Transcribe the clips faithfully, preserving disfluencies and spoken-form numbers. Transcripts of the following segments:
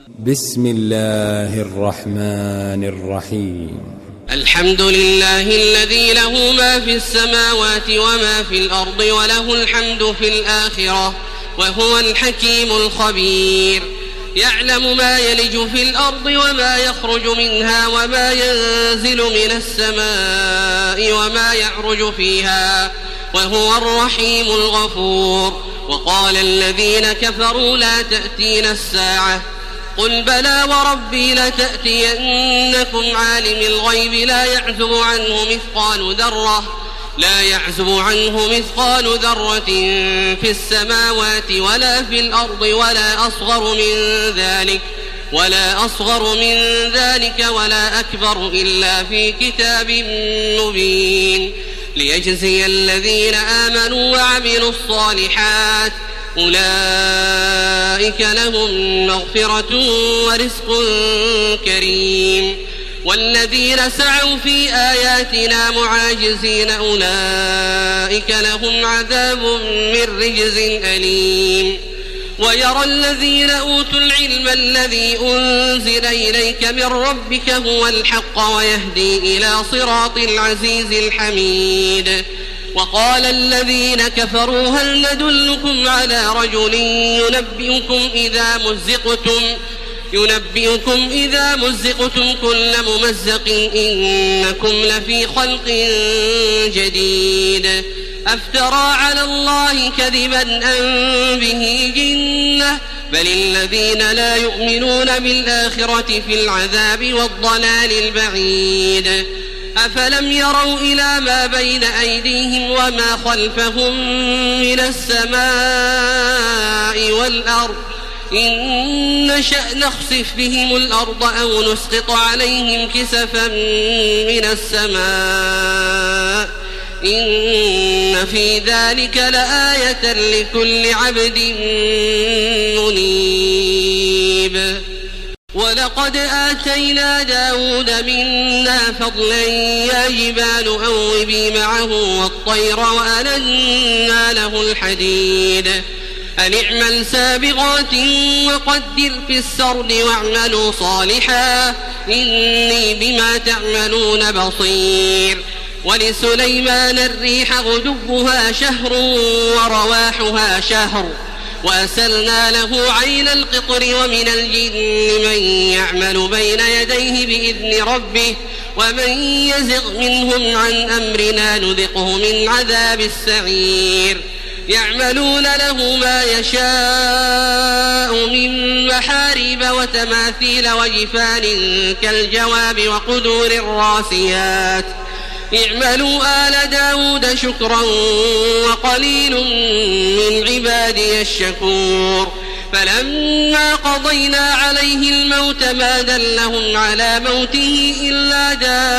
بسم الله الرحمن الرحيم. الحمد لله الذي له ما في السماوات وما في الأرض وله الحمد في الآخرة وهو الحكيم الخبير. يعلم ما يلج في الأرض وما يخرج منها وما ينزل من السماء وما يعرج فيها وهو الرحيم الغفور. وقال الذين كفروا لا تأتينا الساعة قل بلى وربي لتأتينكم عالم الغيب لا يعزب عنه مثقال ذرة لا يعزب عنه مثقال ذرة في السماوات ولا في الأرض ولا أصغر من ذلك ولا أصغر من ذلك ولا أكبر إلا في كتاب مبين ليجزي الذين آمنوا وعملوا الصالحات أولئك لهم مغفرة ورزق كريم. والذين سعوا في آياتنا معاجزين أولئك لهم عذاب من رجز أليم. ويرى الذين أوتوا العلم الذي أنزل إليك من ربك هو الحق ويهدي إلى صراط العزيز الحميد. وقال الذين كفروا هل ندلكم على رجل ينبئكم إذا مزقتم ينبئكم إذا مزقتم كل ممزق إنكم لفي خلق جديد أفترى على الله كذبا أم به جنة بل الذين لا يؤمنون بالآخرة في العذاب والضلال البعيد. أفلم يروا إلى ما بين أيديهم وما خلفهم من السماء والأرض إن نشأ نخسف بهم الأرض أو نسقط عليهم كسفا من السماء إن في ذلك لآية لكل عبد منيب. ولقد آتينا داود منا فضلا يا جبال أوبي معه والطير وألنا له الحديد أن اعمل سابغات وقدر في السرد واعملوا صالحا إني بما تعملون بصير. ولسليمان الريح غدوها شهر ورواحها شهر وأسلنا له عين القطر ومن الجن من يعمل بين يديه بإذن ربه ومن يزغ منهم عن أمرنا نذقه من عذاب السعير. يعملون له ما يشاء من محاريب وتماثيل وجفان كالجواب وقدور الراسيات اعملوا آل داود شكرا وقليل من عبادي الشكور. فلما قضينا عليه الموت ما دلهم على موته إلا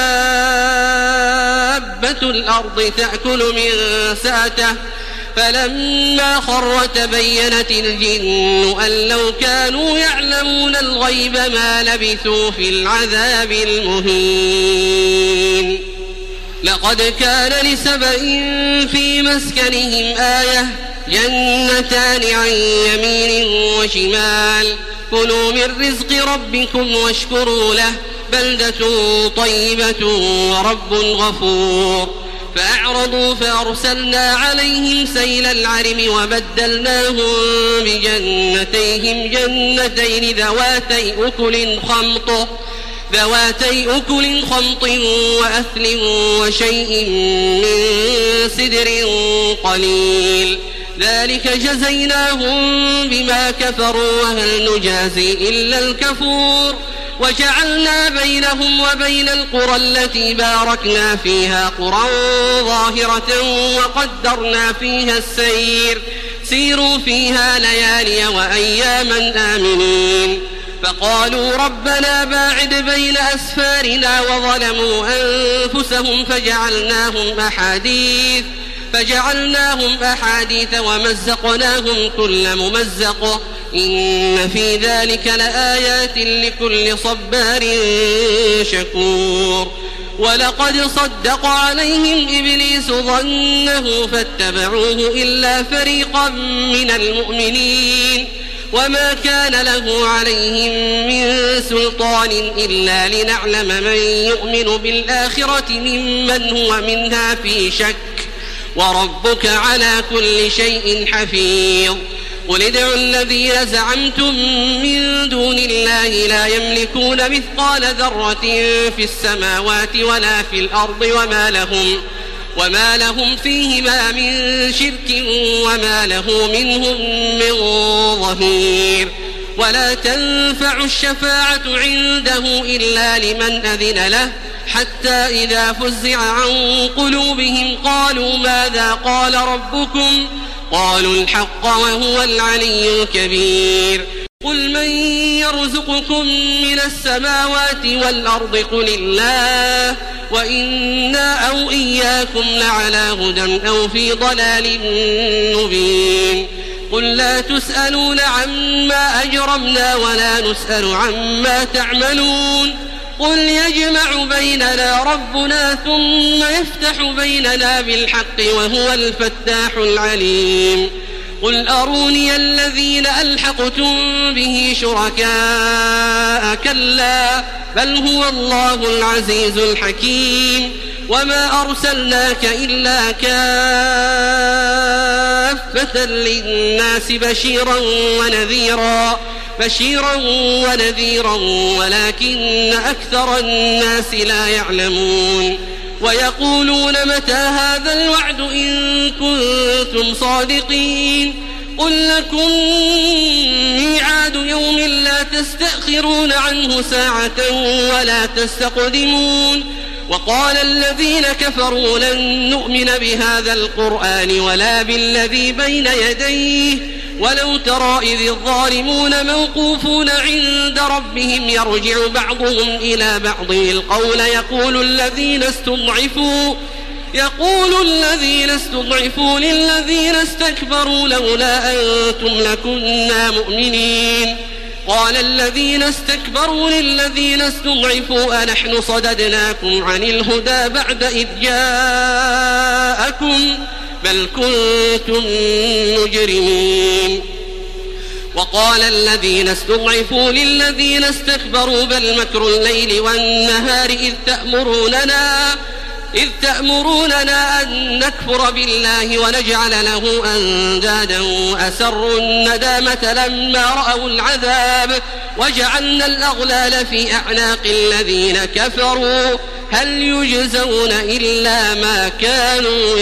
دابة الأرض تأكل من سأته فلما خر تبينت الجن أن لو كانوا يعلمون الغيب ما لبثوا في العذاب المهين. لقد كان لسبإ في مسكنهم آية جنتان عن يمين وشمال كلوا من رزق ربكم واشكروا له بلدة طيبة ورب غفور. فأعرضوا فأرسلنا عليهم سيل العرم وبدلناهم بجنتيهم جنتين ذواتي أكل خمط ذواتي أكل خمط وأثل وشيء من سدر قليل ذلك جزيناهم بما كفروا وهل نجازي إلا الكفور. وجعلنا بينهم وبين القرى التي باركنا فيها قرى ظاهرة وقدرنا فيها السير سيروا فيها ليالي وأياما آمنين. فقالوا ربنا باعد بين أسفارنا وظلموا أنفسهم فجعلناهم أحاديث فجعلناهم أحاديث ومزقناهم كل ممزق إن في ذلك لآيات لكل صبار شكور. ولقد صدق عليهم إبليس ظنه فاتبعوه إلا فريقا من المؤمنين وما كان له عليهم من سلطان إلا لنعلم من يؤمن بالآخرة ممن هو منها في شك وربك على كل شيء حفيظ قل ادعوا الذين زعمتم من دون الله لا يملكون مثقال ذرة في السماوات ولا في الأرض وما لهم وما لهم فيهما من شرك وما له منهم من ظهير ولا تنفع الشفاعة عنده إلا لمن أذن له حتى إذا فزع عن قلوبهم قالوا ماذا قال ربكم قالوا الحق وهو العلي الكبير قل من يرزقكم من السماوات والأرض قل الله وإنا أو إياكم لعلى هدى أو في ضلال مبين قل لا تسألون عما أجرمنا ولا نسأل عما تعملون قل يجمع بيننا ربنا ثم يفتح بيننا بالحق وهو الفتاح العليم قل أروني الذين ألحقتم به شركاء كلا بل هو الله العزيز الحكيم وما أرسلناك إلا كافة للناس بشيرا ونذيرا بشيرا ونذيرا ولكن أكثر الناس لا يعلمون ويقولون متى هذا الوعد إن كنتم صادقين قل لكم ميعاد يوم لا تستأخرون عنه ساعة ولا تستقدمون وقال الذين كفروا لن نؤمن بهذا القرآن ولا بالذي بين يديه ولو ترى إذ الظالمون موقوفون عند ربهم يرجع بعضهم إلى بعض القول يقول الذين استضعفوا يقول الذين استضعفوا للذين استكبروا لولا أنتم لكنا مؤمنين قال الذين استكبروا للذين استضعفوا أنحن صددناكم عن الهدى بعد إذ جاءكم بل كنتم مجرمين وقال الذين استضعفوا للذين استكبروا بل مكر الليل والنهار إذ تأمروننا إذ تأمروننا أن نكفر بالله ونجعل له أندادا وأسروا الندامة لما رأوا العذاب وجعلنا الأغلال في أعناق الذين كفروا هل يجزون إلا ما كانوا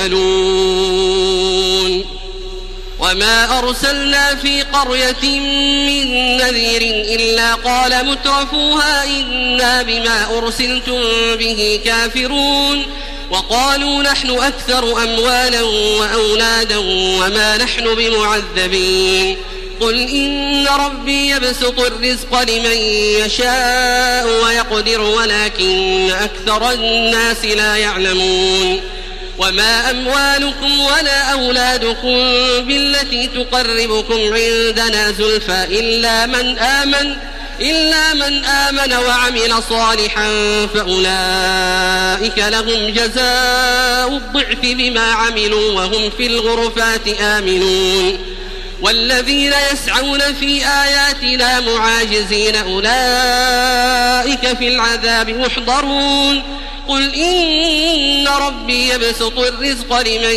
يعملون وما أرسلنا في قرية من نذير إلا قال مترفوها إنا بما أرسلتم به كافرون وقالوا نحن أكثر أموالا وأولادا وما نحن بمعذبين قل إن ربي يبسط الرزق لمن يشاء ويقدر ولكن أكثر الناس لا يعلمون وما أموالكم ولا أولادكم بالتي تقربكم عندنا زلفى إلا من آمن إلا من آمن وعمل صالحا فأولئك لهم جزاء الضعف بما عملوا وهم في الغرفات آمنون والذين يسعون في آياتنا معاجزين أولئك في العذاب محضرون قل إن ربي يبسط الرزق لمن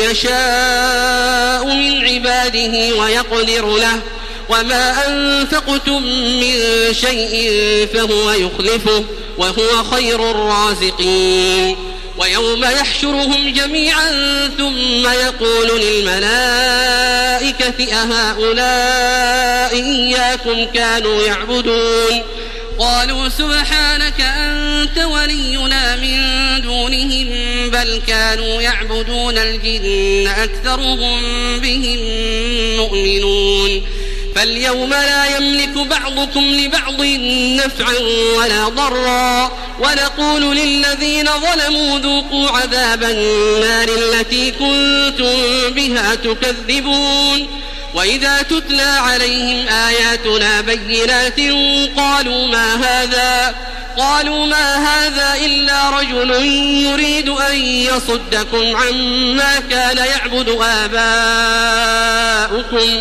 يشاء من عباده ويقدر له وما أنفقتم من شيء فهو يخلفه وهو خير الرازقين ويوم يحشرهم جميعا ثم يقول للملائكة أهؤلاء إياكم كانوا يعبدون قالوا سبحانك أنت ولينا من دونهم بل كانوا يعبدون الجن أكثرهم بهم مؤمنون فاليوم لا يملك بعضكم لبعض نفعا ولا ضرا ونقول للذين ظلموا ذوقوا عذاب النار التي كنتم بها تكذبون وإذا تتلى عليهم آياتنا بينات قالوا ما هذا قالوا ما هذا إلا رجل يريد أن يصدكم عما كان يعبد آباؤكم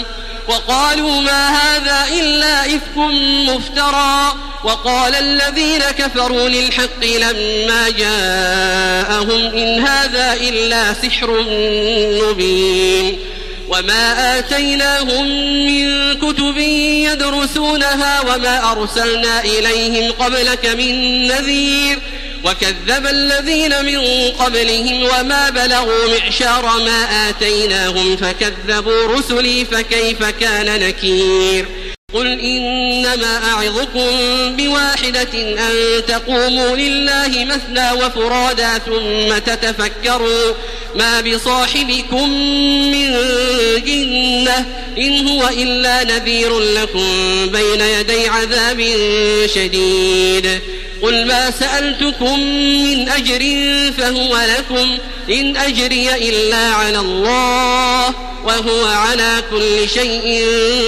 وقالوا ما هذا إلا إفك مفترى وقال الذين كفروا للحق لما جاءهم إن هذا إلا سحر مبين وما آتيناهم من كتب يدرسونها وما أرسلنا إليهم قبلك من نذير وكذب الذين من قبلهم وما بلغوا معشار ما آتيناهم فكذبوا رسلي فكيف كان نكير قل إنما أعظكم بواحدة أن تقوموا لله مثنى وفرادا ثم تتفكروا ما بصاحبكم من جنة إن هو إلا نذير لكم بين يدي عذاب شديد قل ما سألتكم من أجر فهو لكم إن أجري إلا على الله وهو على كل شيء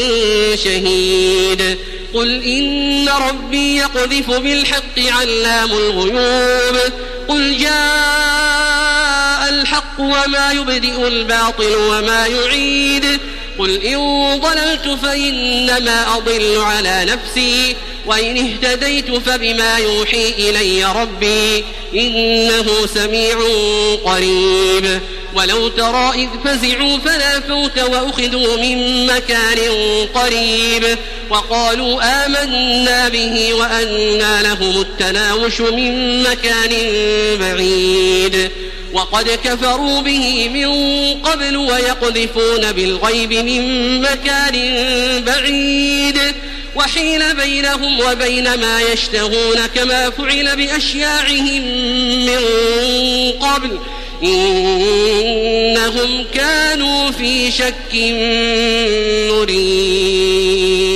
شهيد قل إن ربي يقذف بالحق علام الغيوب قل جاء الحق وما يبدئ الباطل وما يعيد قل إن ضللت فإنما أضل على نفسي وإن اهتديت فبما يوحي إلي ربي إنه سميع قريب ولو ترى إذ فزعوا فلا فوت وأخذوا من مكان قريب وقالوا آمنا به وأنى لهم التناوش من مكان بعيد وقد كفروا به من قبل ويقذفون بالغيب من مكان بعيد وحيل بينهم وبين ما يشتهون كما فعل بأشياعهم من قبل إنهم كانوا في شك مريب.